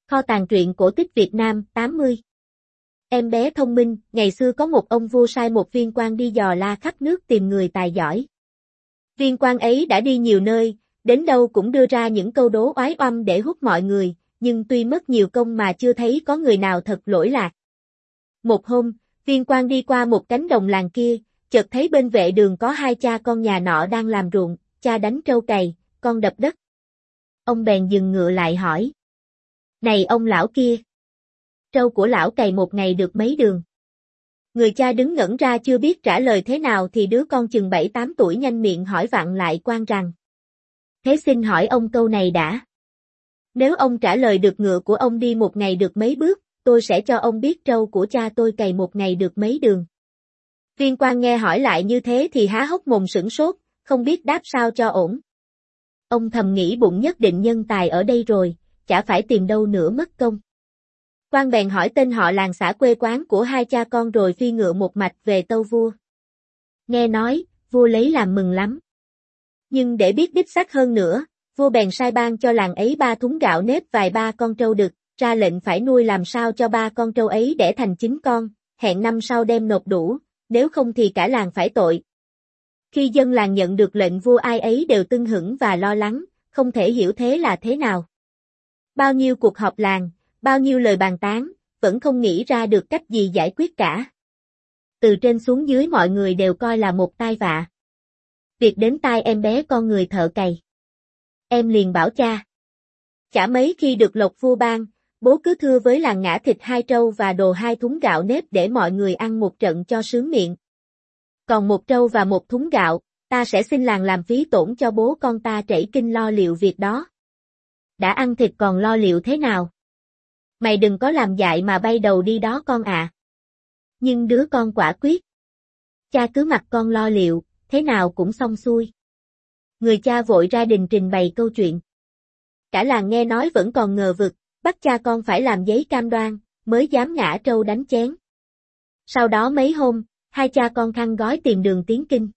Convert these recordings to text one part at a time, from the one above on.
Kho tàng truyện cổ tích Việt Nam 80. Em bé thông minh, ngày xưa có một ông vua sai một viên quan đi dò la khắp nước tìm người tài giỏi. Viên quan ấy đã đi nhiều nơi, đến đâu cũng đưa ra những câu đố oái oăm để hút mọi người, nhưng tuy mất nhiều công mà chưa thấy có người nào thật lỗi lạc. Một hôm, viên quan đi qua một cánh đồng làng kia, chợt thấy bên vệ đường có hai cha con nhà nọ đang làm ruộng, cha đánh trâu cày, con đập đất. Ông bèn dừng ngựa lại hỏi: "Này ông lão kia, trâu của lão cày một ngày được mấy đường?" Người cha đứng ngẩn ra chưa biết trả lời thế nào thì đứa con chừng 7-8 tuổi nhanh miệng hỏi vặn lại quan rằng: "Thế xin hỏi ông câu này đã. Nếu ông trả lời được ngựa của ông đi một ngày được mấy bước, tôi sẽ cho ông biết trâu của cha tôi cày một ngày được mấy đường." Viên quan nghe hỏi lại như thế thì há hốc mồm sửng sốt, không biết đáp sao cho ổn. Ông thầm nghĩ bụng nhất định nhân tài ở đây rồi, chả phải tìm đâu nữa mất công. Quan bèn hỏi tên họ làng xã quê quán của hai cha con rồi phi ngựa một mạch về tâu vua. Nghe nói, vua lấy làm mừng lắm. Nhưng để biết đích xác hơn nữa, vua bèn sai ban cho làng ấy 3 thúng gạo nếp vài 3 con trâu đực, ra lệnh phải nuôi làm sao cho 3 con trâu ấy đẻ thành 9 con, hẹn năm sau đem nộp đủ, nếu không thì cả làng phải tội. Khi dân làng nhận được lệnh vua ai ấy đều tưng hửng và lo lắng, không thể hiểu thế là thế nào. Bao nhiêu cuộc họp làng, bao nhiêu lời bàn tán, vẫn không nghĩ ra được cách gì giải quyết cả. Từ trên xuống dưới mọi người đều coi là một tai vạ. Việc đến tai em bé con người thợ cày. Em liền bảo cha. Chả mấy khi được lộc vua ban, bố cứ thưa với làng ngã thịt 2 trâu và đồ 2 thúng gạo nếp để mọi người ăn một trận cho sướng miệng. Còn 1 trâu và 1 thúng gạo, ta sẽ xin làng làm phí tổn cho bố con ta trẩy kinh lo liệu việc đó. Đã ăn thịt còn lo liệu thế nào? Mày đừng có làm dại mà bay đầu đi đó con à. Nhưng đứa con quả quyết. Cha cứ mặc con lo liệu, thế nào cũng xong xuôi. Người cha vội ra đình trình bày câu chuyện. Cả làng nghe nói vẫn còn ngờ vực, bắt cha con phải làm giấy cam đoan, mới dám ngã trâu đánh chén. Sau đó mấy hôm, hai cha con khăn gói tìm đường tiến kinh.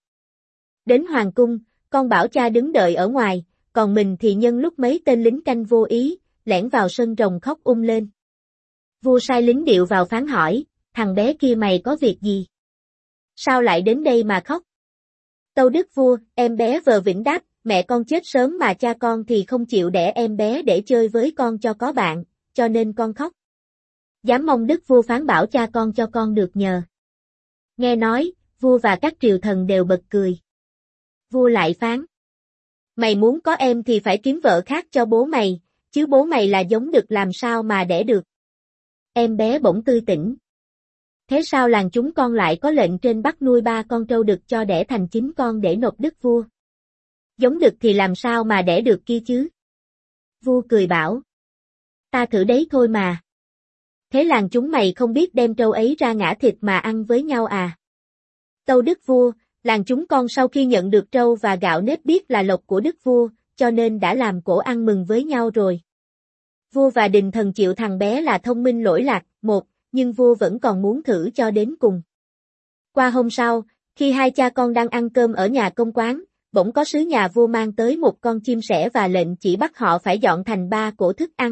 Đến hoàng cung, con bảo cha đứng đợi ở ngoài, còn mình thì nhân lúc mấy tên lính canh vô ý, lẻn vào sân rồng khóc lên. Vua sai lính điệu vào phán hỏi: "Thằng bé kia mày có việc gì? Sao lại đến đây mà khóc?" Tâu đức vua, em bé vờ vĩnh đáp: "Mẹ con chết sớm mà cha con thì không chịu đẻ em bé để chơi với con cho có bạn, cho nên con khóc." Dám mong đức vua phán bảo cha con cho con được nhờ. Nghe nói, vua và các triều thần đều bật cười. Vua lại phán: "Mày muốn có em thì phải kiếm vợ khác cho bố mày, chứ bố mày là giống đực làm sao mà đẻ được." Em bé bỗng tươi tỉnh. Thế sao làng chúng con lại có lệnh trên bắt nuôi 3 con trâu đực cho đẻ thành 9 con để nộp đức vua? Giống đực thì làm sao mà đẻ được kia chứ? Vua cười bảo: "Ta thử đấy thôi mà. Thế làng chúng mày không biết đem trâu ấy ra ngã thịt mà ăn với nhau à?" Tâu đức vua, làng chúng con sau khi nhận được trâu và gạo nếp biết là lộc của đức vua, cho nên đã làm cỗ ăn mừng với nhau rồi. Vua và đình thần chịu thằng bé là thông minh lỗi lạc, nhưng vua vẫn còn muốn thử cho đến cùng. Qua hôm sau, khi hai cha con đang ăn cơm ở nhà công quán, bỗng có sứ nhà vua mang tới một con chim sẻ và lệnh chỉ bắt họ phải dọn thành 3 cỗ thức ăn.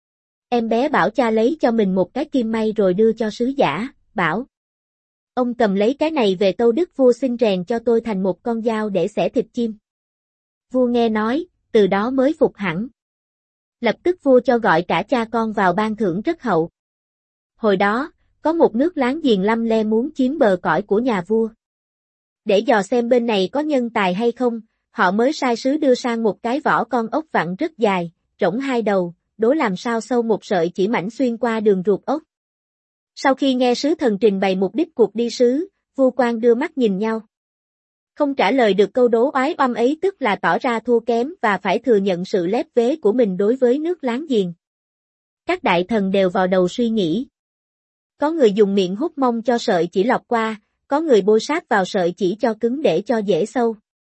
Em bé bảo cha lấy cho mình một cái kim may rồi đưa cho sứ giả, bảo: "Ông cầm lấy cái này về tâu đức vua xin rèn cho tôi thành một con dao để xẻ thịt chim." Vua nghe nói, từ đó mới phục hẳn. Lập tức vua cho gọi cả cha con vào ban thưởng rất hậu. Hồi đó, có một nước láng giềng lăm le muốn chiếm bờ cõi của nhà vua. Để dò xem bên này có nhân tài hay không, họ mới sai sứ đưa sang một cái vỏ con ốc vặn rất dài, rỗng 2 đầu, đố làm sao sâu một sợi chỉ mảnh xuyên qua đường ruột ốc. Sau khi nghe sứ thần trình bày mục đích cuộc đi sứ, vua quan đưa mắt nhìn nhau. Không trả lời được câu đố oái oăm ấy tức là tỏ ra thua kém và phải thừa nhận sự lép vế của mình đối với nước láng giềng. Các đại thần đều vào đầu suy nghĩ. Có người dùng miệng hút mông cho sợi chỉ lọc qua, có người bôi sát vào sợi chỉ cho cứng để cho dễ sâu.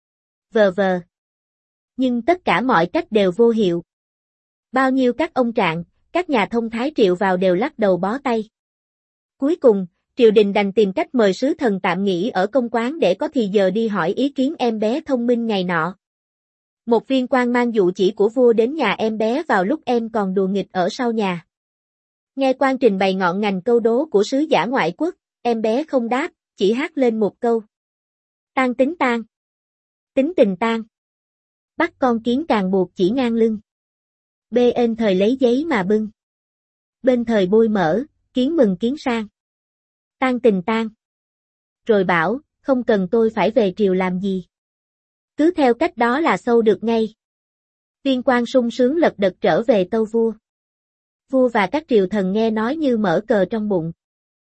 Vờ vờ. Nhưng tất cả mọi cách đều vô hiệu. Bao nhiêu các ông trạng, các nhà thông thái triệu vào đều lắc đầu bó tay. Cuối cùng, triều đình đành tìm cách mời sứ thần tạm nghỉ ở công quán để có thì giờ đi hỏi ý kiến em bé thông minh ngày nọ. Một viên quan mang dụ chỉ của vua đến nhà em bé vào lúc em còn đùa nghịch ở sau nhà. Nghe quan trình bày ngọn ngành câu đố của sứ giả ngoại quốc, em bé không đáp, chỉ hát lên một câu. Tan tính tan. Tính tình tan. Bắt con kiến càng buộc chỉ ngang lưng. Bên thời lấy giấy mà bưng. Bên thời bôi mỡ, kiến mừng kiến sang. Tan tình tan. Rồi bảo, không cần tôi phải về triều làm gì. Cứ theo cách đó là sâu được ngay. Viên quan sung sướng lật đật trở về tâu vua. Vua và các triều thần nghe nói như mở cờ trong bụng.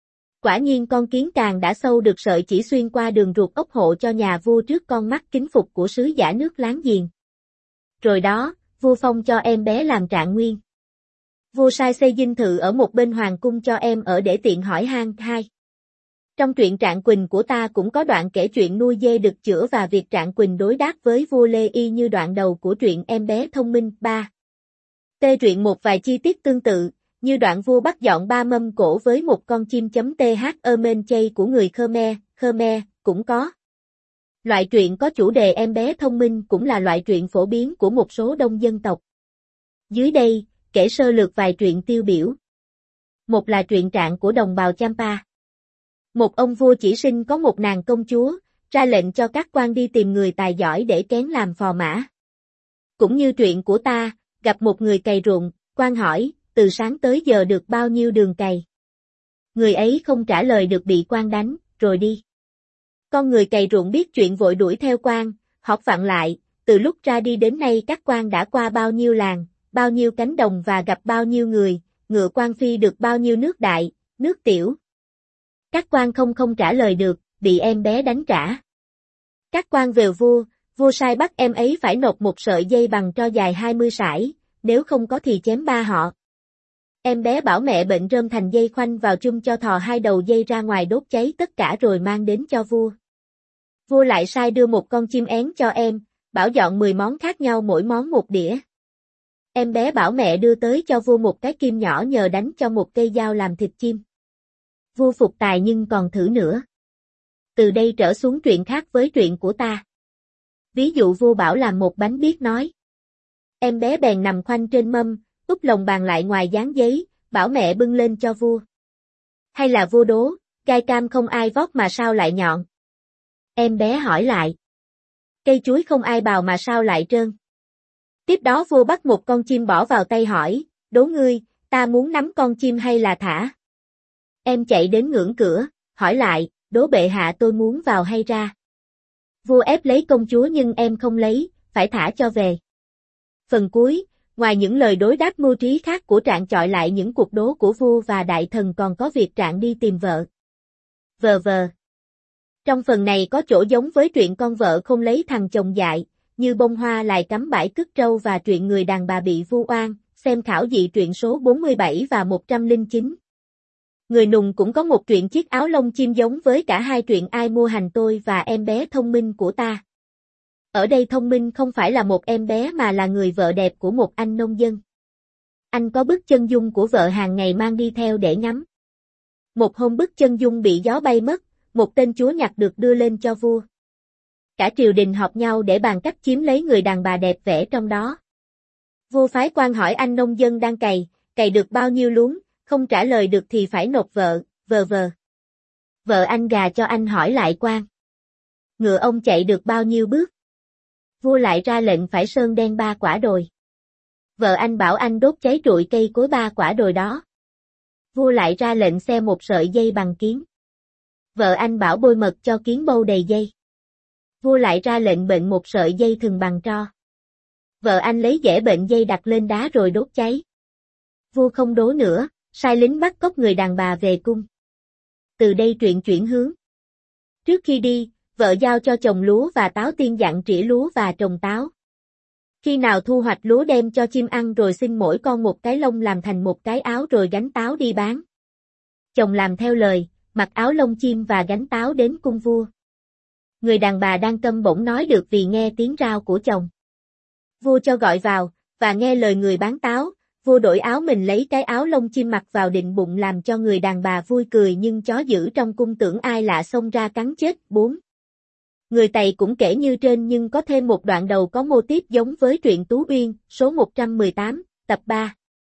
Quả nhiên con kiến càng đã sâu được sợi chỉ xuyên qua đường ruột ốc hộ cho nhà vua trước con mắt kính phục của sứ giả nước láng giềng. Rồi đó, vua phong cho em bé làm trạng nguyên. Vua sai xây dinh thự ở một bên hoàng cung cho em ở để tiện hỏi han. 2. Trong truyện Trạng Quỳnh của ta cũng có đoạn kể chuyện nuôi dê đực chữa và việc Trạng Quỳnh đối đáp với vua Lê y như đoạn đầu của truyện Em bé thông minh. 3. Truyện một vài chi tiết tương tự, như đoạn vua bắt dọn 3 mâm cỗ với một con chim. Th men chay của người Khmer, cũng có. Loại truyện có chủ đề em bé thông minh cũng là loại truyện phổ biến của một số đông dân tộc. Dưới đây, kể sơ lược vài truyện tiêu biểu. Một là truyện Trạng của đồng bào Champa. Một ông vua chỉ sinh có một nàng công chúa, ra lệnh cho các quan đi tìm người tài giỏi để kén làm phò mã. Cũng như truyện của ta, gặp một người cày ruộng, quan hỏi, từ sáng tới giờ được bao nhiêu đường cày? Người ấy không trả lời được bị quan đánh, rồi đi. Con người cày ruộng biết chuyện vội đuổi theo quan, hỏi vặn lại, từ lúc ra đi đến nay các quan đã qua bao nhiêu làng, bao nhiêu cánh đồng và gặp bao nhiêu người, ngựa quan phi được bao nhiêu nước đại, nước tiểu. Các quan không trả lời được, bị em bé đánh trả. Các quan về vua sai bắt em ấy phải nộp một sợi dây bằng tro dài 20 sải, nếu không có thì chém ba họ. Em bé bảo mẹ bệnh rơm thành dây khoanh vào chum cho thò 2 đầu dây ra ngoài đốt cháy tất cả rồi mang đến cho vua. Vua lại sai đưa một con chim én cho em, bảo dọn 10 món khác nhau mỗi món một đĩa. Em bé bảo mẹ đưa tới cho vua một cái kim nhỏ nhờ đánh cho một cây dao làm thịt chim. Vua phục tài nhưng còn thử nữa. Từ đây trở xuống truyện khác với truyện của ta. Ví dụ vua bảo làm một bánh biếc nói. Em bé bèn nằm khoanh trên mâm, úp lồng bàn lại ngoài dán giấy, bảo mẹ bưng lên cho vua. Hay là vua đố, gai cam không ai vót mà sao lại nhọn? Em bé hỏi lại. Cây chuối không ai bào mà sao lại trơn? Tiếp đó vua bắt một con chim bỏ vào tay hỏi, đố ngươi, ta muốn nắm con chim hay là thả? Em chạy đến ngưỡng cửa, hỏi lại, đố bệ hạ tôi muốn vào hay ra? Vua ép lấy công chúa nhưng em không lấy, phải thả cho về. Phần cuối, ngoài những lời đối đáp mưu trí khác của Trạng chọi lại những cuộc đố của vua và đại thần còn có việc Trạng đi tìm vợ. Vờ. Trong phần này có chỗ giống với truyện con vợ không lấy thằng chồng dại, như bông hoa lại cắm bãi cứt trâu và truyện người đàn bà bị vu oan, xem khảo dị truyện số 47 và 109. Người nùng cũng có một truyện chiếc áo lông chim giống với cả hai truyện Ai mua hành tôi và Em bé thông minh của ta. Ở đây thông minh không phải là một em bé mà là người vợ đẹp của một anh nông dân. Anh có bức chân dung của vợ hàng ngày mang đi theo để ngắm. Một hôm bức chân dung bị gió bay mất, một tên chúa nhặt được đưa lên cho vua. Cả triều đình họp nhau để bàn cách chiếm lấy người đàn bà đẹp vẽ trong đó. Vua phái quan hỏi anh nông dân đang cày được bao nhiêu luống, không trả lời được thì phải nộp vợ, vờ. Vợ anh gà cho anh hỏi lại quan. Ngựa ông chạy được bao nhiêu bước? Vua lại ra lệnh phải sơn đen 3 quả đồi. Vợ anh bảo anh đốt cháy trụi cây cối 3 quả đồi đó. Vua lại ra lệnh xe một sợi dây bằng kiến. Vợ anh bảo bôi mật cho kiến bâu đầy dây. Vua lại ra lệnh bệnh một sợi dây thừng bằng tro. Vợ anh lấy dẻ bệnh dây đặt lên đá rồi đốt cháy. Vua không đố nữa, sai lính bắt cóc người đàn bà về cung. Từ đây truyện chuyển hướng. Trước khi đi, vợ giao cho trồng lúa và táo tiên dặn trĩa lúa và trồng táo. Khi nào thu hoạch lúa đem cho chim ăn rồi xin mỗi con một cái lông làm thành một cái áo rồi gánh táo đi bán. Chồng làm theo lời, mặc áo lông chim và gánh táo đến cung vua. Người đàn bà đang câm bỗng nói được vì nghe tiếng rao của chồng. Vua cho gọi vào, và nghe lời người bán táo, vua đổi áo mình lấy cái áo lông chim mặc vào định bụng làm cho người đàn bà vui cười nhưng chó dữ trong cung tưởng ai lạ xông ra cắn chết. 4. Người Tày cũng kể như trên nhưng có thêm một đoạn đầu có mô típ giống với truyện Tú Uyên, số 118, tập 3.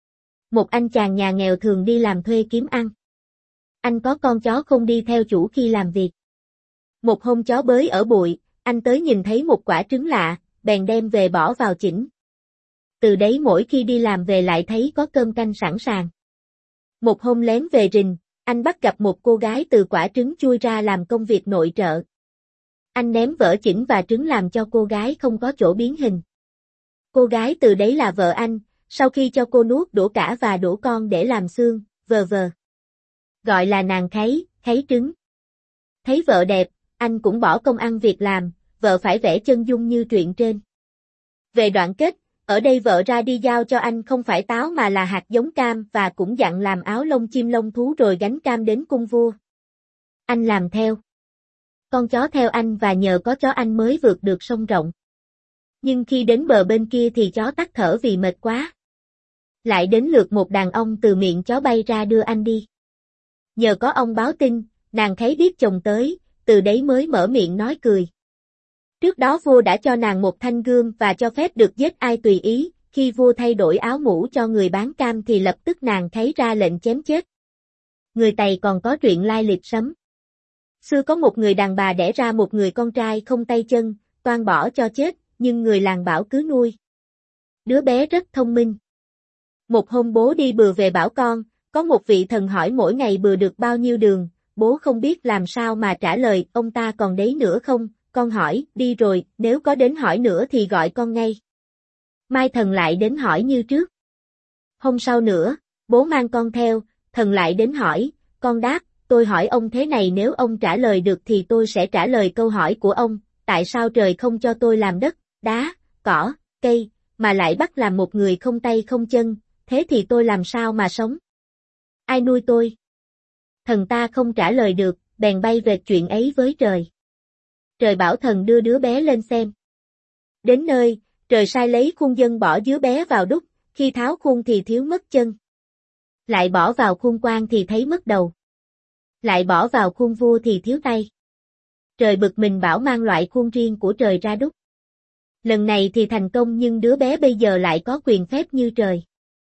Một anh chàng nhà nghèo thường đi làm thuê kiếm ăn. Anh có con chó không đi theo chủ khi làm việc. Một hôm chó bới ở bụi, anh tới nhìn thấy một quả trứng lạ, bèn đem về bỏ vào chỉnh. Từ đấy mỗi khi đi làm về lại thấy có cơm canh sẵn sàng. Một hôm lén về rình, anh bắt gặp một cô gái từ quả trứng chui ra làm công việc nội trợ. Anh ném vỡ chỉnh và trứng làm cho cô gái không có chỗ biến hình. Cô gái từ đấy là vợ anh, sau khi cho cô nuốt đũa cả và đũa con để làm xương, vờ. Gọi là nàng kháy trứng. Thấy vợ đẹp, anh cũng bỏ công ăn việc làm, vợ phải vẽ chân dung như truyện trên. Về đoạn kết, ở đây vợ ra đi giao cho anh không phải táo mà là hạt giống cam và cũng dặn làm áo lông chim lông thú rồi gánh cam đến cung vua. Anh làm theo. Con chó theo anh và nhờ có chó anh mới vượt được sông rộng. Nhưng khi đến bờ bên kia thì chó tắt thở vì mệt quá. Lại đến lượt một đàn ông từ miệng chó bay ra đưa anh đi. Nhờ có ông báo tin, nàng thấy biết chồng tới, từ đấy mới mở miệng nói cười. Trước đó vua đã cho nàng một thanh gươm và cho phép được giết ai tùy ý, khi vua thay đổi áo mũ cho người bán cam thì lập tức nàng thấy ra lệnh chém chết. Người Tày còn có truyện lai lịch sấm. Xưa có một người đàn bà đẻ ra một người con trai không tay chân, toan bỏ cho chết, nhưng người làng bảo cứ nuôi. Đứa bé rất thông minh. Một hôm bố đi bừa về bảo con, có một vị thần hỏi mỗi ngày bừa được bao nhiêu đường, bố không biết làm sao mà trả lời, ông ta còn đấy nữa không, con hỏi, đi rồi, nếu có đến hỏi nữa thì gọi con ngay. Mai thần lại đến hỏi như trước. Hôm sau nữa, bố mang con theo, thần lại đến hỏi, con đáp, tôi hỏi ông thế này nếu ông trả lời được thì tôi sẽ trả lời câu hỏi của ông, tại sao trời không cho tôi làm đất, đá, cỏ, cây, mà lại bắt làm một người không tay không chân, thế thì tôi làm sao mà sống? Ai nuôi tôi? Thần ta không trả lời được, bèn bay về chuyện ấy với trời. Trời bảo thần đưa đứa bé lên xem. Đến nơi, trời sai lấy khuôn dân bỏ đứa bé vào đúc, khi tháo khuôn thì thiếu mất chân. Lại bỏ vào khuôn quan thì thấy mất đầu. Lại bỏ vào khuôn vua thì thiếu tay. Trời bực mình bảo mang loại khuôn riêng của trời ra đúc. Lần này thì thành công nhưng đứa bé bây giờ lại có quyền phép như trời.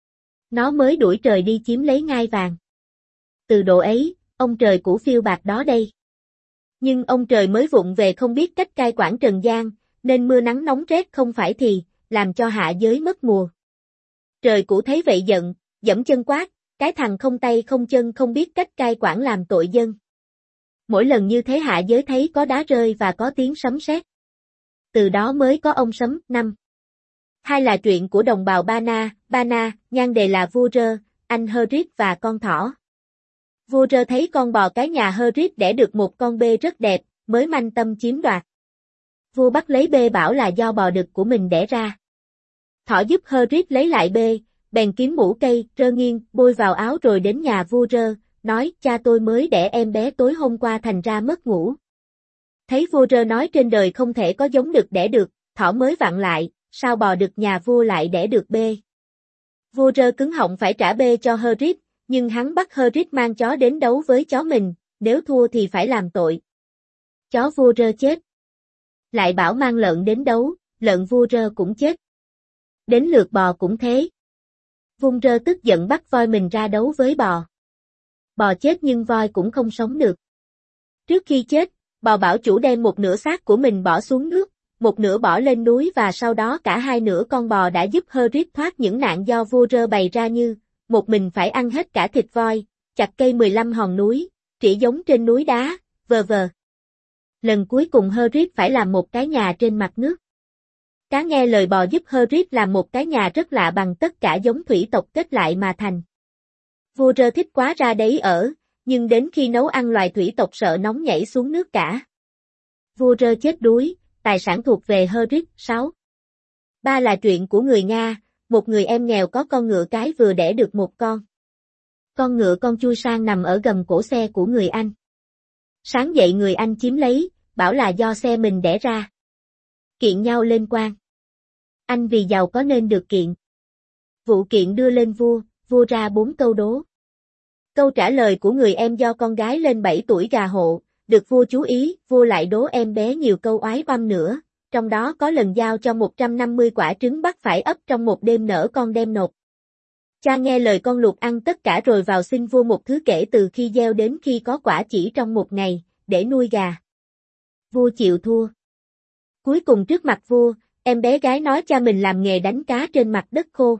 Nó mới đuổi trời đi chiếm lấy ngai vàng. Từ độ ấy, ông trời cũ phiêu bạc đó đây. Nhưng ông trời mới vụng về không biết cách cai quản trần gian, nên mưa nắng nóng rét không phải thì, làm cho hạ giới mất mùa. Trời cũ thấy vậy giận, giẫm chân quát, cái thằng không tay không chân không biết cách cai quản làm tội dân. Mỗi lần như thế hạ giới thấy có đá rơi và có tiếng sấm sét. Từ đó mới có ông sấm. 5. Hai là truyện của đồng bào Ba Na, nhan đề là vua Rơ, anh Hơ-rít và con thỏ. Vua Rơ thấy con bò cái nhà Hơ-rít đẻ được một con bê rất đẹp, mới manh tâm chiếm đoạt. Vua bắt lấy bê bảo là do bò đực của mình đẻ ra. Thỏ giúp Hơ-rít lấy lại bê, bèn kiếm mũ cây, rơ nghiêng, bôi vào áo rồi đến nhà vua Rơ, nói cha tôi mới đẻ em bé tối hôm qua thành ra mất ngủ. Thấy vua Rơ nói trên đời không thể có giống đực đẻ được, thỏ mới vặn lại, sao bò đực nhà vua lại đẻ được bê. Vua Rơ cứng họng phải trả bê cho Hơ-rít, nhưng hắn bắt Hơ-rít mang chó đến đấu với chó mình, nếu thua thì phải làm tội. Chó vua Rơ chết. Lại bảo mang lợn đến đấu, lợn vua Rơ cũng chết. Đến lượt bò cũng thế. Vua Rơ tức giận bắt voi mình ra đấu với bò. Bò chết nhưng voi cũng không sống được. Trước khi chết, bò bảo chủ đem một nửa xác của mình bỏ xuống nước, một nửa bỏ lên núi và sau đó cả hai nửa con bò đã giúp Hơ-rít thoát những nạn do vua Rơ bày ra như, một mình phải ăn hết cả thịt voi, chặt cây 15 hòn núi, trĩ giống trên núi đá, vờ. Lần cuối cùng Hơ-rít phải làm một cái nhà trên mặt nước. Cá nghe lời bò giúp Hơ-rít làm một cái nhà rất lạ bằng tất cả giống thủy tộc kết lại mà thành. Vua Rơ thích quá ra đấy ở, nhưng đến khi nấu ăn loài thủy tộc sợ nóng nhảy xuống nước cả. Vua Rơ chết đuối, tài sản thuộc về Hơ-rít. 6. 3 là truyện của người Nga, một người em nghèo có con ngựa cái vừa đẻ được một con. Con ngựa con chui sang nằm ở gầm cổ xe của người Anh. Sáng dậy người Anh chiếm lấy, bảo là do xe mình đẻ ra. Kiện nhau lên quan. Anh vì giàu có nên được kiện. Vụ kiện đưa lên vua, vua ra 4 câu đố. Câu trả lời của người em do con gái lên 7 tuổi gà hộ, được vua chú ý, vua lại đố em bé nhiều câu oái oăm nữa, trong đó có lần giao cho 150 quả trứng bắt phải ấp trong một đêm nở con đem nộp. Cha nghe lời con luộc ăn tất cả rồi vào xin vua một thứ kể từ khi gieo đến khi có quả chỉ trong một ngày, để nuôi gà. Vua chịu thua. Cuối cùng trước mặt vua, em bé gái nói cha mình làm nghề đánh cá trên mặt đất khô.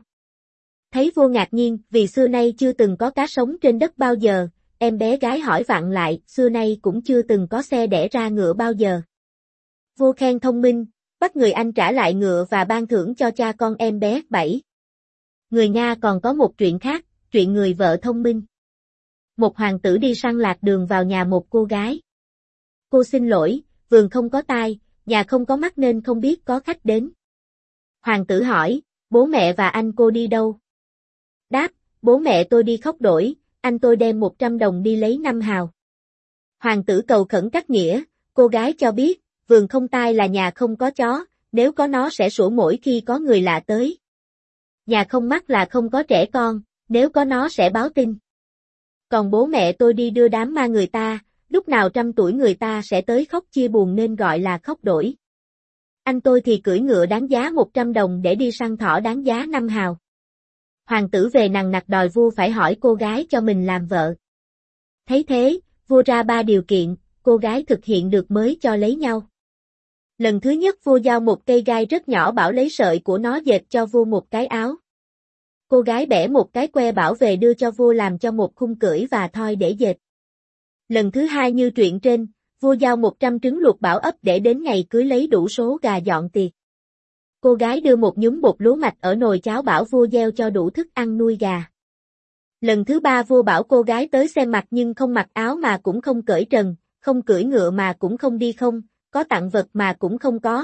Thấy vua ngạc nhiên, vì xưa nay chưa từng có cá sống trên đất bao giờ, em bé gái hỏi vặn lại, xưa nay cũng chưa từng có xe đẻ ra ngựa bao giờ. Vua khen thông minh, bắt người Anh trả lại ngựa và ban thưởng cho cha con em bé. 7. Người Nga còn có một chuyện khác, chuyện người vợ thông minh. Một hoàng tử đi săn lạc đường vào nhà một cô gái. Cô xin lỗi, vườn không có tai, nhà không có mắt nên không biết có khách đến. Hoàng tử hỏi, bố mẹ và anh cô đi đâu? Đáp, bố mẹ tôi đi khóc đổi, anh tôi đem 100 đồng đi lấy 5 hào. Hoàng tử cầu khẩn cắt nghĩa, cô gái cho biết, vườn không tai là nhà không có chó, nếu có nó sẽ sủa mỗi khi có người lạ tới. Nhà không mắt là không có trẻ con, nếu có nó sẽ báo tin. Còn bố mẹ tôi đi đưa đám ma người ta, lúc nào 100 tuổi người ta sẽ tới khóc chia buồn nên gọi là khóc đổi. Anh tôi thì cưỡi ngựa đáng giá 100 đồng để đi săn thỏ đáng giá 5 hào. Hoàng tử về nằng nặc đòi vua phải hỏi cô gái cho mình làm vợ. Thấy thế, vua ra 3 điều kiện, cô gái thực hiện được mới cho lấy nhau. Lần thứ nhất vua giao một cây gai rất nhỏ bảo lấy sợi của nó dệt cho vua một cái áo. Cô gái bẻ một cái que bảo về đưa cho vua làm cho một khung cưỡi và thoi để dệt. Lần thứ hai như truyện trên, vua giao 100 trứng luộc bảo ấp để đến ngày cưới lấy đủ số gà dọn tiệc. Cô gái đưa một nhúm bột lúa mạch ở nồi cháo bảo vua gieo cho đủ thức ăn nuôi gà. Lần thứ ba vua bảo cô gái tới xem mặt nhưng không mặc áo mà cũng không cởi trần, không cưỡi ngựa mà cũng không đi không, có tặng vật mà cũng không có.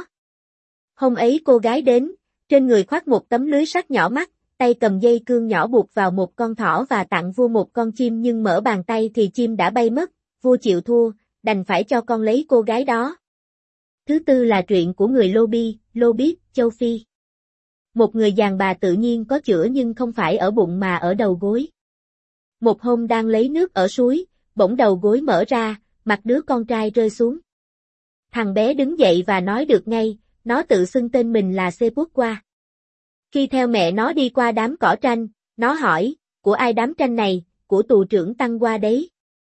Hôm ấy cô gái đến, trên người khoác một tấm lưới sắt nhỏ mắt, tay cầm dây cương nhỏ buộc vào một con thỏ và tặng vua một con chim nhưng mở bàn tay thì chim đã bay mất, vua chịu thua, đành phải cho con lấy cô gái đó. Thứ tư là truyện của người Lô Biết, châu Phi. Một người đàn bà tự nhiên có chữa nhưng không phải ở bụng mà ở đầu gối. Một hôm đang lấy nước ở suối, bỗng đầu gối mở ra, mặt đứa con trai rơi xuống. Thằng bé đứng dậy và nói được ngay, nó tự xưng tên mình là Sepukwa. Khi theo mẹ nó đi qua đám cỏ tranh, nó hỏi, của ai đám tranh này, của tù trưởng Tăng Qua đấy.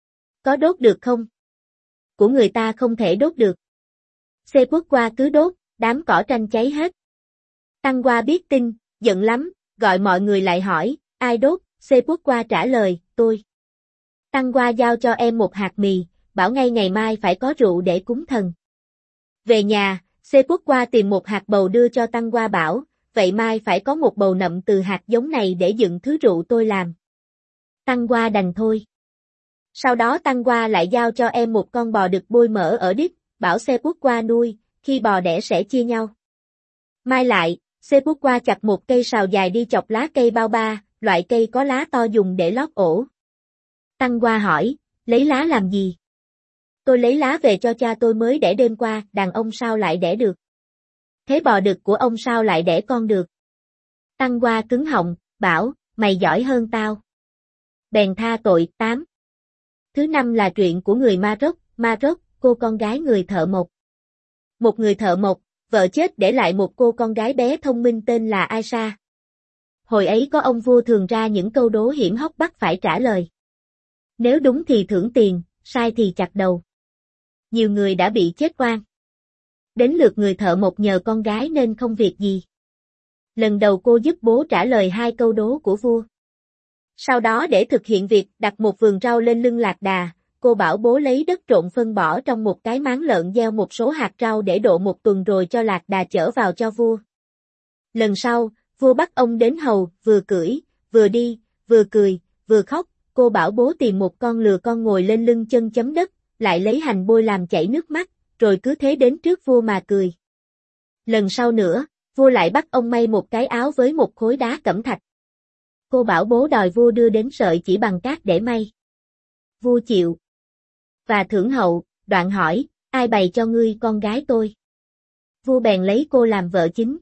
Có đốt được không? Của người ta không thể đốt được. Sepukwa cứ đốt, đám cỏ tranh cháy hết. Tăng Qua biết tin, giận lắm, gọi mọi người lại hỏi, ai đốt? Sepukwa trả lời, tôi. Tăng Qua giao cho em một hạt mì, bảo ngay ngày mai phải có rượu để cúng thần. Về nhà, Sepukwa tìm một hạt bầu đưa cho Tăng Qua bảo, vậy mai phải có một bầu nậm từ hạt giống này để dựng thứ rượu tôi làm. Tăng Qua đành thôi. Sau đó Tăng Qua lại giao cho em một con bò đực bôi mỡ ở đít, bảo Sepukwa nuôi, khi bò đẻ sẽ chia nhau. Mai lại, Sepukwa chặt một cây sào dài đi chọc lá cây bao ba, loại cây có lá to dùng để lót ổ. Tăng Qua hỏi, lấy lá làm gì? Tôi lấy lá về cho cha tôi mới đẻ đêm qua, đàn ông sao lại đẻ được? Thế bò đực của ông sao lại đẻ con được? Tăng Qua cứng họng, bảo, mày giỏi hơn tao. Bèn tha tội. 8. Thứ năm là truyện của người Maroc, cô con gái người thợ mộc. Một người thợ mộc, vợ chết để lại một cô con gái bé thông minh tên là Aisha. Hồi ấy có ông vua thường ra những câu đố hiểm hóc bắt phải trả lời. Nếu đúng thì thưởng tiền, sai thì chặt đầu. Nhiều người đã bị chết oan. Đến lượt người thợ mộc nhờ con gái nên không việc gì. Lần đầu cô giúp bố trả lời 2 câu đố của vua. Sau đó để thực hiện việc đặt một vườn rau lên lưng lạc đà, cô bảo bố lấy đất trộn phân bỏ trong một cái máng lợn gieo một số hạt rau để độ một tuần rồi cho lạc đà chở vào cho vua. Lần sau, vua bắt ông đến hầu, vừa cưỡi, vừa đi, vừa cười, vừa khóc, cô bảo bố tìm một con lừa con ngồi lên lưng chân chấm đất, lại lấy hành bôi làm chảy nước mắt, rồi cứ thế đến trước vua mà cười. Lần sau nữa, vua lại bắt ông may một cái áo với một khối đá cẩm thạch. Cô bảo bố đòi vua đưa đến sợi chỉ bằng cát để may. Vua chịu. Và thưởng hậu, đoạn hỏi, ai bày cho ngươi con gái tôi? Vua bèn lấy cô làm vợ chính.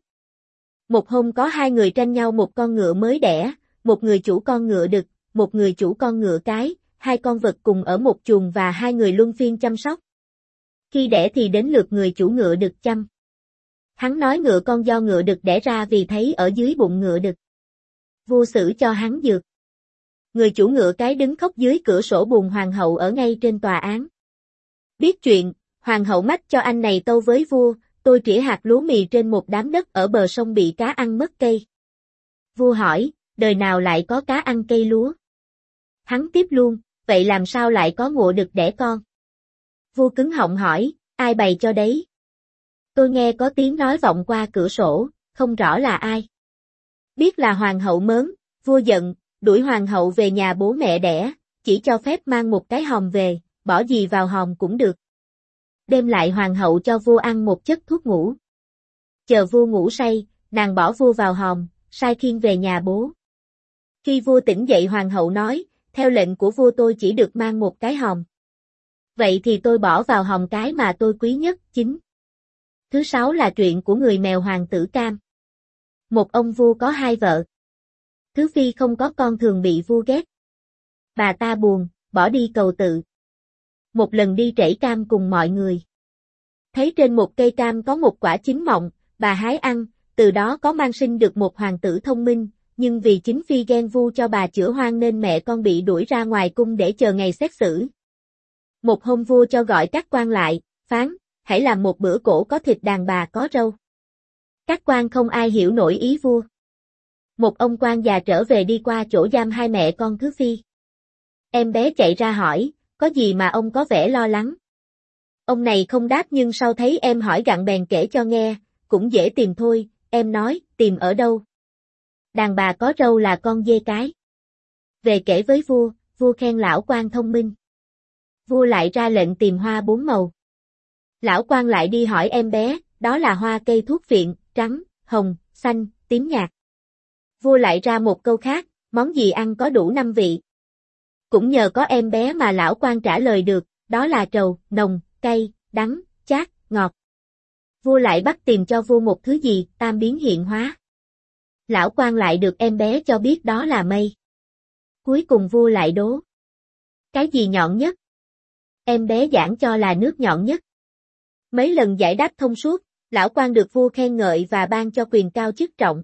Một hôm có 2 người tranh nhau một con ngựa mới đẻ, một người chủ con ngựa đực, một người chủ con ngựa cái, hai con vật cùng ở một chuồng và hai người luân phiên chăm sóc. Khi đẻ thì đến lượt người chủ ngựa đực chăm. Hắn nói ngựa con do ngựa đực đẻ ra vì thấy ở dưới bụng ngựa đực. Vua xử cho hắn dược. Người chủ ngựa cái đứng khóc dưới cửa sổ buồn hoàng hậu ở ngay trên tòa án. Biết chuyện, hoàng hậu mách cho anh này tâu với vua, tôi trĩa hạt lúa mì trên một đám đất ở bờ sông bị cá ăn mất cây. Vua hỏi, đời nào lại có cá ăn cây lúa? Hắn tiếp luôn, vậy làm sao lại có ngựa đực đẻ con? Vua cứng họng hỏi, ai bày cho đấy? Tôi nghe có tiếng nói vọng qua cửa sổ, không rõ là ai. Biết là hoàng hậu mớn, vua giận, đuổi hoàng hậu về nhà bố mẹ đẻ, chỉ cho phép mang một cái hòm về, bỏ gì vào hòm cũng được. Đêm lại hoàng hậu cho vua ăn một chất thuốc ngủ. Chờ vua ngủ say, nàng bỏ vua vào hòm, sai khiêng về nhà bố. Khi vua tỉnh dậy hoàng hậu nói, theo lệnh của vua tôi chỉ được mang một cái hòm. Vậy thì tôi bỏ vào hòm cái mà tôi quý nhất, chính. Thứ 6 là chuyện của người mèo hoàng tử Cam. Một ông vua có 2 vợ. Thứ phi không có con thường bị vua ghét. Bà ta buồn, bỏ đi cầu tự. Một lần đi trẩy cam cùng mọi người. Thấy trên một cây cam có một quả chín mọng, bà hái ăn, từ đó có mang sinh được một hoàng tử thông minh, nhưng vì chính phi ghen vu cho bà chữa hoang nên mẹ con bị đuổi ra ngoài cung để chờ ngày xét xử. Một hôm vua cho gọi các quan lại, phán, hãy làm một bữa cỗ có thịt đàn bà có râu. Các quan không ai hiểu nổi ý vua. Một ông quan già trở về đi qua chỗ giam hai mẹ con thứ phi. Em bé chạy ra hỏi, có gì mà ông có vẻ lo lắng? Ông này không đáp nhưng sau thấy em hỏi gặng bèn kể cho nghe, cũng dễ tìm thôi, em nói, tìm ở đâu? Đàn bà có râu là con dê cái. Về kể với vua khen lão quan thông minh. Vua lại ra lệnh tìm hoa 4 màu. Lão quan lại đi hỏi em bé, đó là hoa cây thuốc viện, trắng, hồng, xanh, tím nhạt. Vua lại ra một câu khác, món gì ăn có đủ 5 vị. Cũng nhờ có em bé mà lão quan trả lời được, đó là trầu, nồng, cay, đắng, chát, ngọt. Vua lại bắt tìm cho vua một thứ gì, tam biến hiện hóa. Lão quan lại được em bé cho biết đó là mây. Cuối cùng vua lại đố. Cái gì nhọn nhất? Em bé giảng cho là nước nhọn nhất. Mấy lần giải đáp thông suốt, lão quan được vua khen ngợi và ban cho quyền cao chức trọng.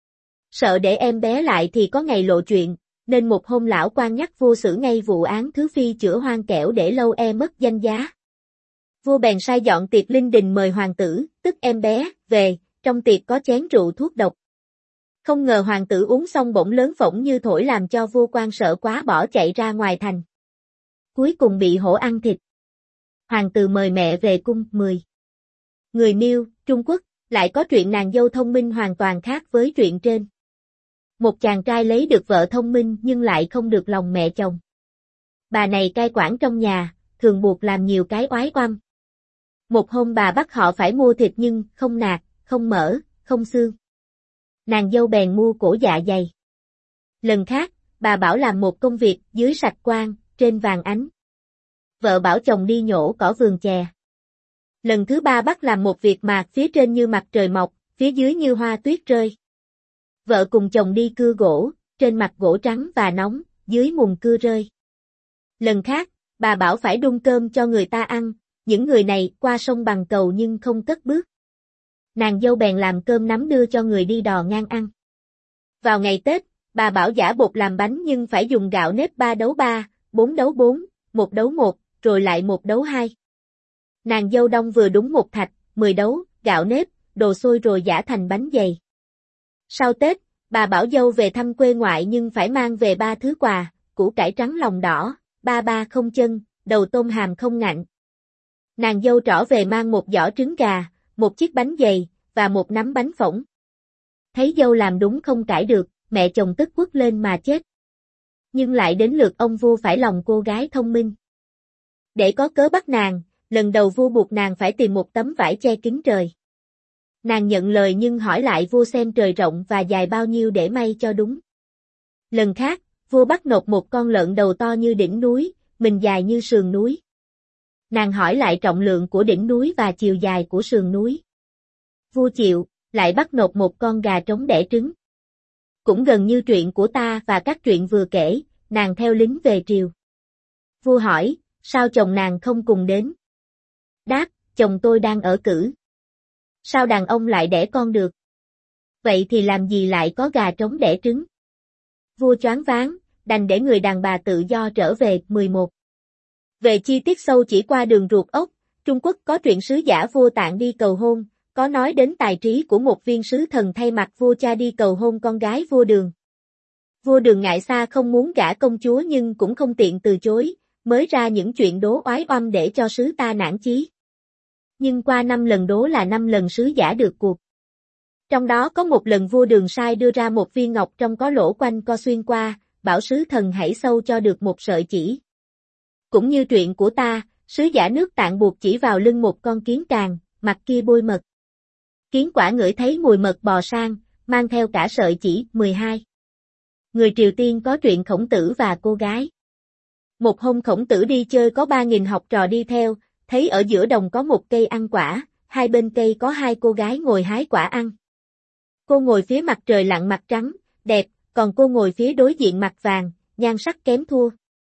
Sợ để em bé lại thì có ngày lộ chuyện, nên một hôm lão quan nhắc vua xử ngay vụ án thứ phi chữa hoang kẻo để lâu mất danh giá. Vua bèn sai dọn tiệc linh đình mời hoàng tử, tức em bé, về, trong tiệc có chén rượu thuốc độc. Không ngờ hoàng tử uống xong bỗng lớn phỗng như thổi làm cho vua quan sợ quá bỏ chạy ra ngoài thành. Cuối cùng bị hổ ăn thịt. Hoàng tử mời mẹ về cung. 10. Người Miêu, Trung Quốc, lại có chuyện nàng dâu thông minh hoàn toàn khác với chuyện trên. Một chàng trai lấy được vợ thông minh nhưng lại không được lòng mẹ chồng. Bà này cai quản trong nhà, thường buộc làm nhiều cái oái oăm. Một hôm bà bắt họ phải mua thịt nhưng không nạc, không mỡ, không xương. Nàng dâu bèn mua cổ dạ dày. Lần khác, bà bảo làm một công việc dưới sạch quang, trên vàng ánh. Vợ bảo chồng đi nhổ cỏ vườn chè. Lần thứ 3 bắt làm một việc mà phía trên như mặt trời mọc, phía dưới như hoa tuyết rơi. Vợ cùng chồng đi cưa gỗ, trên mặt gỗ trắng và nóng, dưới mùn cưa rơi. Lần khác, bà bảo phải đun cơm cho người ta ăn, những người này qua sông bằng cầu nhưng không cất bước. Nàng dâu bèn làm cơm nắm đưa cho người đi đò ngang ăn. Vào ngày Tết, bà bảo giả bột làm bánh nhưng phải dùng gạo nếp 3 đấu 3, 4 đấu 4, 1 đấu 1, rồi lại 1 đấu 2. Nàng dâu đông vừa đúng 1 thạch, 10 đấu, gạo nếp, đồ xôi rồi giã thành bánh dày. Sau Tết, bà bảo dâu về thăm quê ngoại nhưng phải mang về 3 thứ quà, củ cải trắng lòng đỏ, ba ba không chân, đầu tôm hàm không ngạnh. Nàng dâu trỏ về mang một giỏ trứng gà, một chiếc bánh dày, và một nắm bánh phỗng. Thấy dâu làm đúng không cãi được, mẹ chồng tức quất lên mà chết. Nhưng lại đến lượt ông vua phải lòng cô gái thông minh. Để có cớ bắt nàng, lần đầu vua buộc nàng phải tìm một tấm vải che kín trời. Nàng nhận lời nhưng hỏi lại vua xem trời rộng và dài bao nhiêu để may cho đúng. Lần khác, vua bắt nộp một con lợn đầu to như đỉnh núi, mình dài như sườn núi. Nàng hỏi lại trọng lượng của đỉnh núi và chiều dài của sườn núi. Vua chịu, lại bắt nộp một con gà trống đẻ trứng. Cũng gần như chuyện của ta và các chuyện vừa kể, nàng theo lính về triều. Vua hỏi, sao chồng nàng không cùng đến? Đáp, chồng tôi đang ở cữ. Sao đàn ông lại đẻ con được? Vậy thì làm gì lại có gà trống đẻ trứng? Vua choáng váng, đành để người đàn bà tự do trở về. 11. Về chi tiết sâu chỉ qua đường ruột ốc, Trung Quốc có truyện sứ giả vua Tạng đi cầu hôn, có nói đến tài trí của một viên sứ thần thay mặt vua cha đi cầu hôn con gái vua Đường. Vua Đường ngại xa không muốn gả công chúa nhưng cũng không tiện từ chối, mới ra những chuyện đố oái oăm để cho sứ ta nản chí. Nhưng qua 5 lần đố là 5 lần sứ giả được cuộc. Trong đó có một lần vua Đường sai đưa ra một viên ngọc trong có lỗ quanh co xuyên qua, bảo sứ thần hãy sâu cho được một sợi chỉ. Cũng như truyện của ta, sứ giả nước Tạng buộc chỉ vào lưng một con kiến càng, mặt kia bôi mật. Kiến quả ngửi thấy mùi mật bò sang, mang theo cả sợi chỉ. 12. Người Triều Tiên có truyện Khổng Tử và cô gái. Một hôm Khổng Tử đi chơi có 3.000 học trò đi theo, thấy ở giữa đồng có một cây ăn quả, hai bên cây có hai cô gái ngồi hái quả ăn. Cô ngồi phía mặt trời lặn mặt trắng, đẹp, còn cô ngồi phía đối diện mặt vàng, nhan sắc kém thua.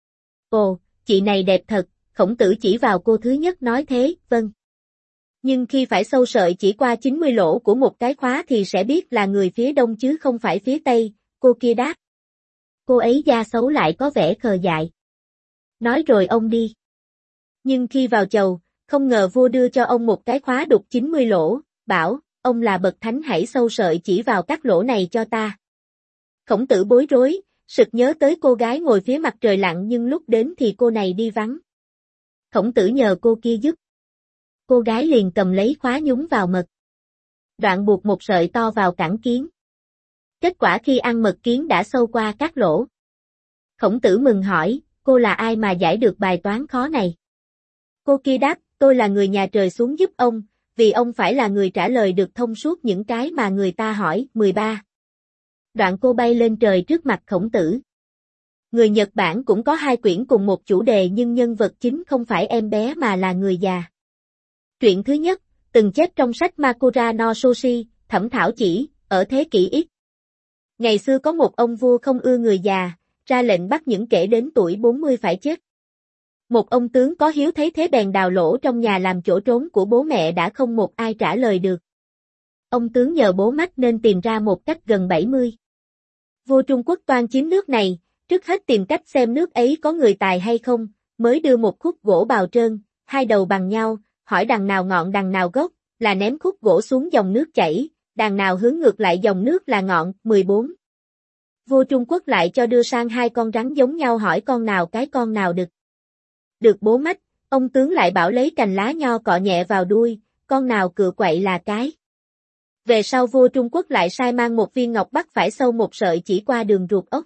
Ồ, chị này đẹp thật, Khổng Tử chỉ vào cô thứ nhất nói thế, vâng. Nhưng khi phải sâu sợi chỉ qua 90 lỗ của một cái khóa thì sẽ biết là người phía đông chứ không phải phía tây, cô kia đáp. Cô ấy da xấu lại có vẻ khờ dại. Nói rồi ông đi. Nhưng khi vào chầu, không ngờ vua đưa cho ông một cái khóa đục 90 lỗ, bảo, ông là bậc thánh hãy sâu sợi chỉ vào các lỗ này cho ta. Khổng Tử bối rối, sực nhớ tới cô gái ngồi phía mặt trời lặn nhưng lúc đến thì cô này đi vắng. Khổng Tử nhờ cô kia giúp. Cô gái liền cầm lấy khóa nhúng vào mật. Đoạn buộc một sợi to vào cẳng kiến. Kết quả khi ăn mật kiến đã sâu qua các lỗ. Khổng Tử mừng hỏi, cô là ai mà giải được bài toán khó này? Cô kia đáp, tôi là người nhà trời xuống giúp ông, vì ông phải là người trả lời được thông suốt những cái mà người ta hỏi. 13. Đoạn cô bay lên trời trước mặt Khổng Tử. Người Nhật Bản cũng có 2 quyển cùng một chủ đề nhưng nhân vật chính không phải em bé mà là người già. Truyện thứ nhất, từng chép trong sách Makura no Soshi, Thẩm Thảo Chỉ, ở thế kỷ X. Ngày xưa có một ông vua không ưa người già, ra lệnh bắt những kẻ đến tuổi 40 phải chết. Một ông tướng có hiếu thấy thế bèn đào lỗ trong nhà làm chỗ trốn của bố mẹ đã không một ai trả lời được. Ông tướng nhờ bố mắt nên tìm ra một cách gần 70. Vua Trung Quốc toan chiếm nước này, trước hết tìm cách xem nước ấy có người tài hay không, mới đưa một khúc gỗ bào trơn, hai đầu bằng nhau, hỏi đằng nào ngọn đằng nào gốc, là ném khúc gỗ xuống dòng nước chảy, đằng nào hướng ngược lại dòng nước là ngọn. 14. Vua Trung Quốc lại cho đưa sang 2 con rắn giống nhau hỏi con nào cái con nào đực. Được bố mách, ông tướng lại bảo lấy cành lá nho cọ nhẹ vào đuôi, con nào cựa quậy là cái. Về sau vua Trung Quốc lại sai mang một viên ngọc bắt phải sâu một sợi chỉ qua đường ruột ốc.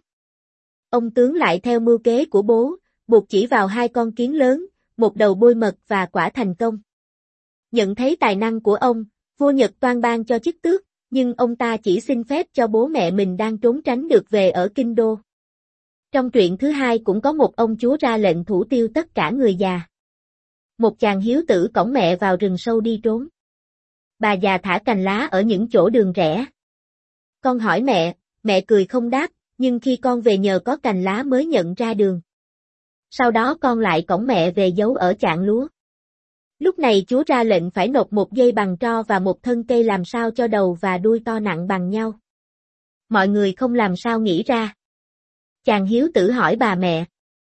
Ông tướng lại theo mưu kế của bố, buộc chỉ vào 2 con kiến lớn, một đầu bôi mật và quả thành công. Nhận thấy tài năng của ông, vua Nhật toan ban cho chức tước, nhưng ông ta chỉ xin phép cho bố mẹ mình đang trốn tránh được về ở Kinh Đô. Trong truyện thứ 2 cũng có một ông chúa ra lệnh thủ tiêu tất cả người già. Một chàng hiếu tử cõng mẹ vào rừng sâu đi trốn. Bà già thả cành lá ở những chỗ đường rẽ. Con hỏi mẹ cười không đáp, nhưng khi con về nhờ có cành lá mới nhận ra đường. Sau đó con lại cõng mẹ về giấu ở chạng lúa. Lúc này chúa ra lệnh phải nộp một dây bằng tro và một thân cây làm sao cho đầu và đuôi to nặng bằng nhau. Mọi người không làm sao nghĩ ra. Chàng hiếu tử hỏi bà mẹ.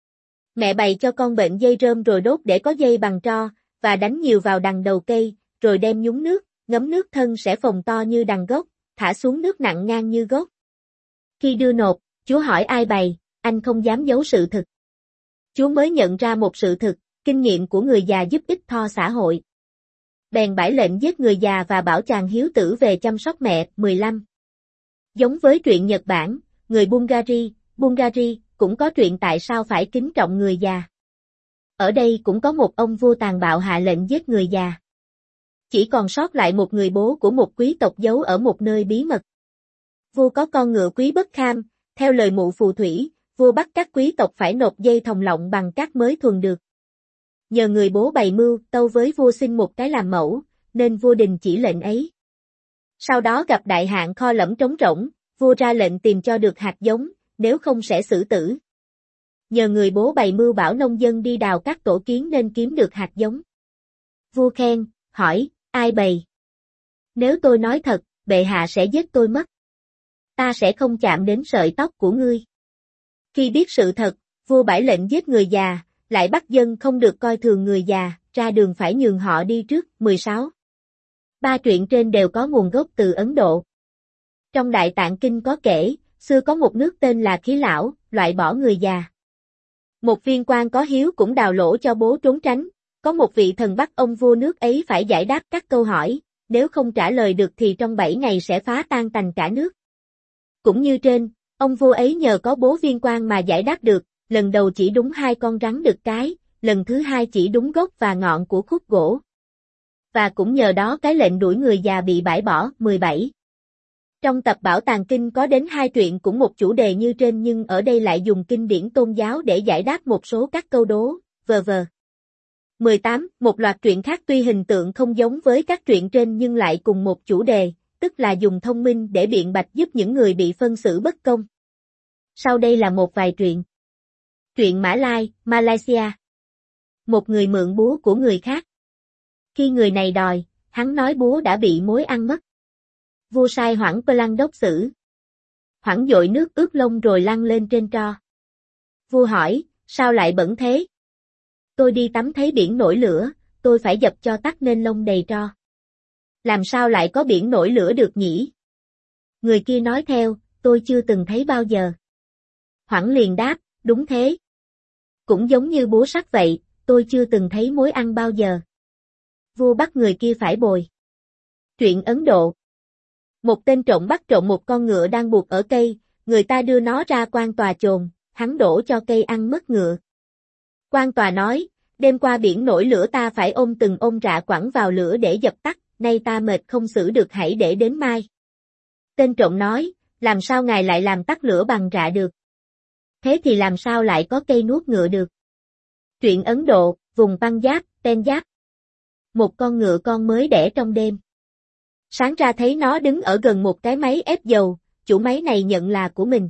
Mẹ bày cho con bệnh dây rơm rồi đốt để có dây bằng tro, và đánh nhiều vào đằng đầu cây, rồi đem nhúng nước, ngấm nước thân sẽ phồng to như đằng gốc, thả xuống nước nặng ngang như gốc. Khi đưa nộp, chúa hỏi ai bày, anh không dám giấu sự thực. Chúa mới nhận ra một sự thực, kinh nghiệm của người già giúp ích cho xã hội. Bèn bãi lệnh giết người già và bảo chàng hiếu tử về chăm sóc mẹ. 15. Giống với truyện Nhật Bản, người Bulgari cũng có truyện tại sao phải kính trọng người già. Ở đây cũng có một ông vua tàn bạo hạ lệnh giết người già. Chỉ còn sót lại một người bố của một quý tộc giấu ở một nơi bí mật. Vua có con ngựa quý bất kham, theo lời mụ phù thủy, vua bắt các quý tộc phải nộp dây thòng lọng bằng cát mới thuần được. Nhờ người bố bày mưu, tâu với vua xin một cái làm mẫu, nên vua đình chỉ lệnh ấy. Sau đó gặp đại hạn kho lẫm trống rỗng, vua ra lệnh tìm cho được hạt giống, nếu không sẽ xử tử. nhờ người bố bày mưu bảo nông dân đi đào các tổ kiến nên kiếm được hạt giống. Vua khen, hỏi, ai bày? Nếu tôi nói thật, bệ hạ sẽ giết tôi mất. Ta sẽ không chạm đến sợi tóc của ngươi. Khi biết sự thật, vua bãi lệnh giết người già, lại bắt dân không được coi thường người già, ra đường phải nhường họ đi trước. 16. Ba truyện trên đều có nguồn gốc từ Ấn Độ. Trong Đại Tạng Kinh có kể, xưa có một nước tên là Khí Lão, loại bỏ người già. Một viên quan có hiếu cũng đào lỗ cho bố trốn tránh, có một vị thần bắt ông vua nước ấy phải giải đáp các câu hỏi, nếu không trả lời được thì trong 7 ngày sẽ phá tan tành cả nước. Cũng như trên, ông vua ấy nhờ có bố viên quan mà giải đáp được, lần đầu chỉ đúng 2 con rắn đực cái, lần thứ 2 chỉ đúng gốc và ngọn của khúc gỗ. Và cũng nhờ đó cái lệnh đuổi người già bị bãi bỏ. 17. Trong tập Bảo Tàng Kinh có đến 2 truyện cũng một chủ đề như trên nhưng ở đây lại dùng kinh điển tôn giáo để giải đáp một số các câu đố, v.v. 18. Một loạt truyện khác tuy hình tượng không giống với các truyện trên nhưng lại cùng một chủ đề, tức là dùng thông minh để biện bạch giúp những người bị phân xử bất công. Sau đây là một vài truyện. Truyện Mã Lai, Malaysia. Một người mượn búa của người khác. Khi người này đòi, hắn nói búa đã bị mối ăn mất. Vua sai Hoảng Plang đốc xử. Hoảng dội nước ướt lông rồi lăn lên trên tro. Vua hỏi, sao lại bẩn thế? Tôi đi tắm thấy biển nổi lửa, tôi phải dập cho tắt nên lông đầy tro. Làm sao lại có biển nổi lửa được nhỉ? Người kia nói theo, tôi chưa từng thấy bao giờ. Hoảng liền đáp, đúng thế. Cũng giống như búa sắt vậy, tôi chưa từng thấy mối ăn bao giờ. Vua bắt người kia phải bồi. Truyện Ấn Độ. Một tên trộm bắt trộm một con ngựa đang buộc ở cây, người ta đưa nó ra quan tòa chồn, hắn đổ cho cây ăn mất ngựa. Quan tòa nói, đêm qua biển nổi lửa ta phải ôm từng ôm rạ quẳng vào lửa để dập tắt, nay ta mệt không xử được hãy để đến mai. Tên trộm nói, làm sao ngài lại làm tắt lửa bằng rạ được? Thế thì làm sao lại có cây nuốt ngựa được? Truyện Ấn Độ, vùng Punjab, Punjab. Một con ngựa con mới đẻ trong đêm. Sáng ra thấy nó đứng ở gần một cái máy ép dầu, chủ máy này nhận là của mình.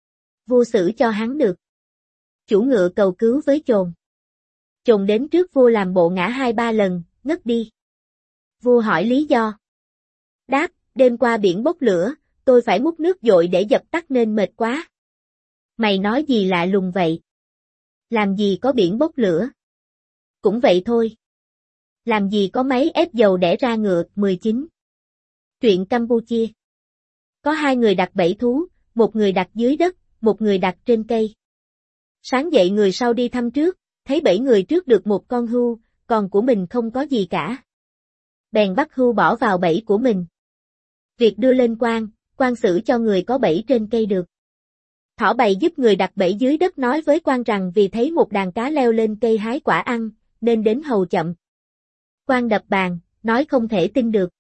Vua xử cho hắn được. Chủ ngựa cầu cứu với chồn. Chồn đến trước vua làm bộ ngã 2-3 lần, ngất đi. Vua hỏi lý do. Đáp, đêm qua biển bốc lửa, tôi phải múc nước dội để dập tắt nên mệt quá. Mày nói gì lạ lùng vậy? Làm gì có biển bốc lửa? Cũng vậy thôi. Làm gì có máy ép dầu đẻ ra ngựa. 19. Truyện Campuchia. Có 2 người đặt bẫy thú, một người đặt dưới đất, một người đặt trên cây. Sáng dậy người sau đi thăm trước, thấy 7 người trước được một con hươu, còn của mình không có gì cả. Bèn bắt hươu bỏ vào bẫy của mình. Việc đưa lên quan xử cho người có bẫy trên cây được. Thỏ bày giúp người đặt bẫy dưới đất nói với quan rằng vì thấy một đàn cá leo lên cây hái quả ăn, nên đến hầu chậm. Quan đập bàn, nói không thể tin được.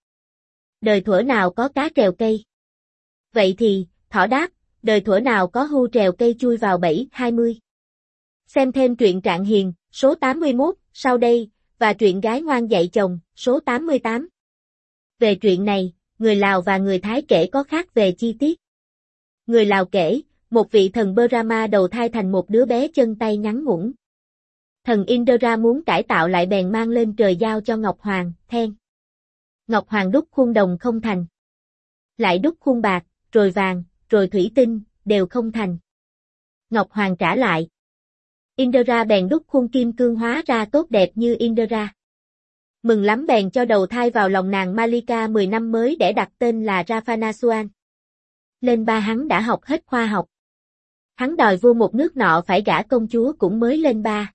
Đời thuở nào có cá trèo cây? Vậy thì, thỏ đáp, đời thuở nào có hươu trèo cây chui vào bẫy. 20. Xem thêm truyện Trạng Hiền, số 81, sau đây, và truyện Gái Ngoan Dạy Chồng, số 88. Về truyện này, người Lào và người Thái kể có khác về chi tiết. Người Lào kể, một vị thần Brahma đầu thai thành một đứa bé chân tay ngắn ngủn. Thần Indra muốn cải tạo lại bèn mang lên trời giao cho Ngọc Hoàng, then. Ngọc Hoàng đúc khuôn đồng không thành. Lại đúc khuôn bạc, rồi vàng, rồi thủy tinh, đều không thành. Ngọc Hoàng trả lại. Indra bèn đúc khuôn kim cương hóa ra tốt đẹp như Indra. Mừng lắm bèn cho đầu thai vào lòng nàng Malika 10 năm mới để đặt tên là Ravanasuan. Lên ba hắn đã học hết khoa học. Hắn đòi vua một nước nọ phải gả công chúa cũng mới lên ba.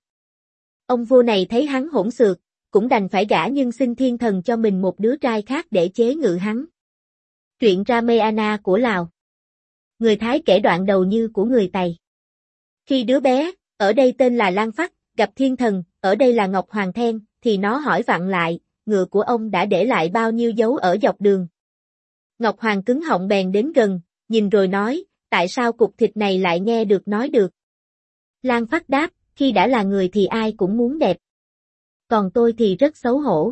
Ông vua này thấy hắn hỗn xược, cũng đành phải gả nhưng xin thiên thần cho mình một đứa trai khác để chế ngự hắn. Truyện Ramayana của Lào. Người Thái kể đoạn đầu như của người Tày. Khi đứa bé, ở đây tên là Lan Phắc, gặp thiên thần, ở đây là Ngọc Hoàng Then, thì nó hỏi vặn lại, ngựa của ông đã để lại bao nhiêu dấu ở dọc đường. Ngọc Hoàng cứng họng bèn đến gần, nhìn rồi nói, tại sao cục thịt này lại nghe được nói được? Lan Phắc đáp, khi đã là người thì ai cũng muốn đẹp. Còn tôi thì rất xấu hổ.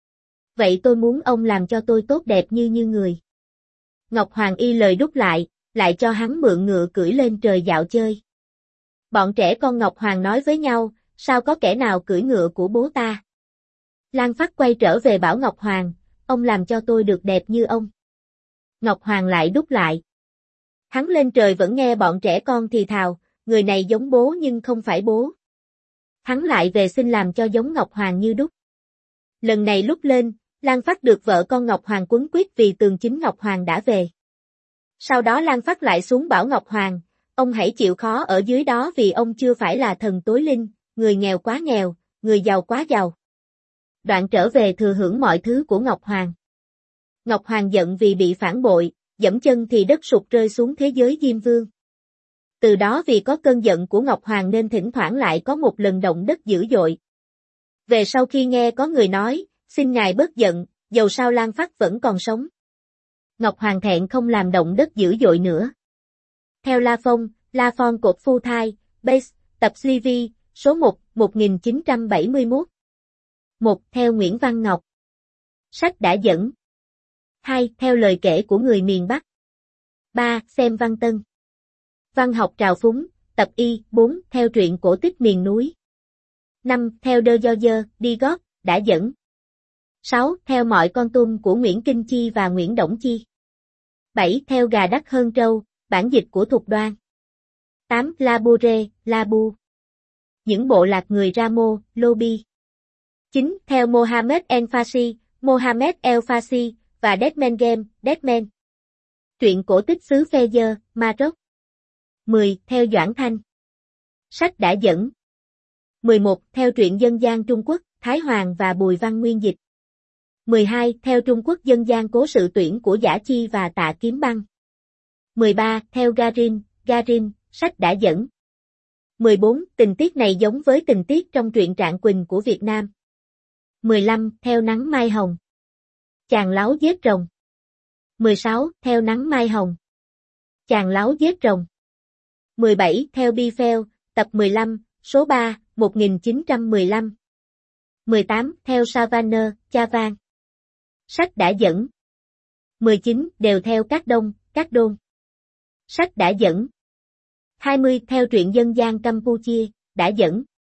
Vậy tôi muốn ông làm cho tôi tốt đẹp như người. Ngọc Hoàng y lời đúc lại cho hắn mượn ngựa cưỡi lên trời dạo chơi. Bọn trẻ con Ngọc Hoàng nói với nhau, sao có kẻ nào cưỡi ngựa của bố ta? Lan Phát quay trở về bảo Ngọc Hoàng, ông làm cho tôi được đẹp như ông. Ngọc Hoàng lại đúc lại. Hắn lên trời vẫn nghe bọn trẻ con thì thào, người này giống bố nhưng không phải bố. Hắn lại về xin làm cho giống Ngọc Hoàng như đúc. Lần này lúc lên, Lan Phát được vợ con Ngọc Hoàng quấn quýt vì tường chính Ngọc Hoàng đã về. Sau đó Lan Phát lại xuống bảo Ngọc Hoàng, ông hãy chịu khó ở dưới đó vì ông chưa phải là thần tối linh, người nghèo quá nghèo, người giàu quá giàu. Đoạn trở về thừa hưởng mọi thứ của Ngọc Hoàng. Ngọc Hoàng giận vì bị phản bội, giẫm chân thì đất sụt rơi xuống thế giới Diêm Vương. Từ đó vì có cơn giận của Ngọc Hoàng nên thỉnh thoảng lại có một lần động đất dữ dội. Về sau khi nghe có người nói, xin ngài bớt giận, dầu sao Lan Phát vẫn còn sống. Ngọc Hoàng thẹn không làm động đất dữ dội nữa. Theo La Phong cột phu thai, Base, tập CV, số 1, 1971. 1. Theo Nguyễn Văn Ngọc. Sách đã dẫn. 2. Theo lời kể của người miền Bắc. 3. Xem văn tân. Văn học trào phúng, tập Y. 4. Theo truyện cổ tích miền núi. 5. Theo Đơ Do Dơ, Đi Gót, đã dẫn. 6. Theo mọi con tum của Nguyễn Kinh Chi và Nguyễn Đổng Chi. 7. Theo Gà Đắc Hơn Trâu, bản dịch của Thục Đoan. 8. La Bourrée, La Bu. Những bộ lạc người Ramo, Lobi. 9. Theo Mohammed El Fassi, Mohammed El Fassi, và Deadman Game, Deadman. Truyện cổ tích xứ Fez, Maroc. 10. Theo Doãn Thanh. Sách đã dẫn. 11. Theo truyện dân gian Trung Quốc, Thái Hoàng và Bùi Văn Nguyên dịch. 12. Theo Trung Quốc dân gian cố sự tuyển của Giả Chi và Tạ Kiếm Băng. 13. Theo Garin, sách đã dẫn. 14. Tình tiết này giống với tình tiết trong truyện Trạng Quỳnh của Việt Nam. 15. Theo Nắng Mai Hồng. Chàng láo giết rồng. 16. Theo Nắng Mai Hồng. Chàng láo giết rồng. 17. Theo Bifel, tập 15, số 3, 1915. 18. Theo Savannah, Chavan. Sách đã dẫn. 19. Đều theo Các Đôn. Sách đã dẫn. 20. Theo truyện dân gian Campuchia, đã dẫn.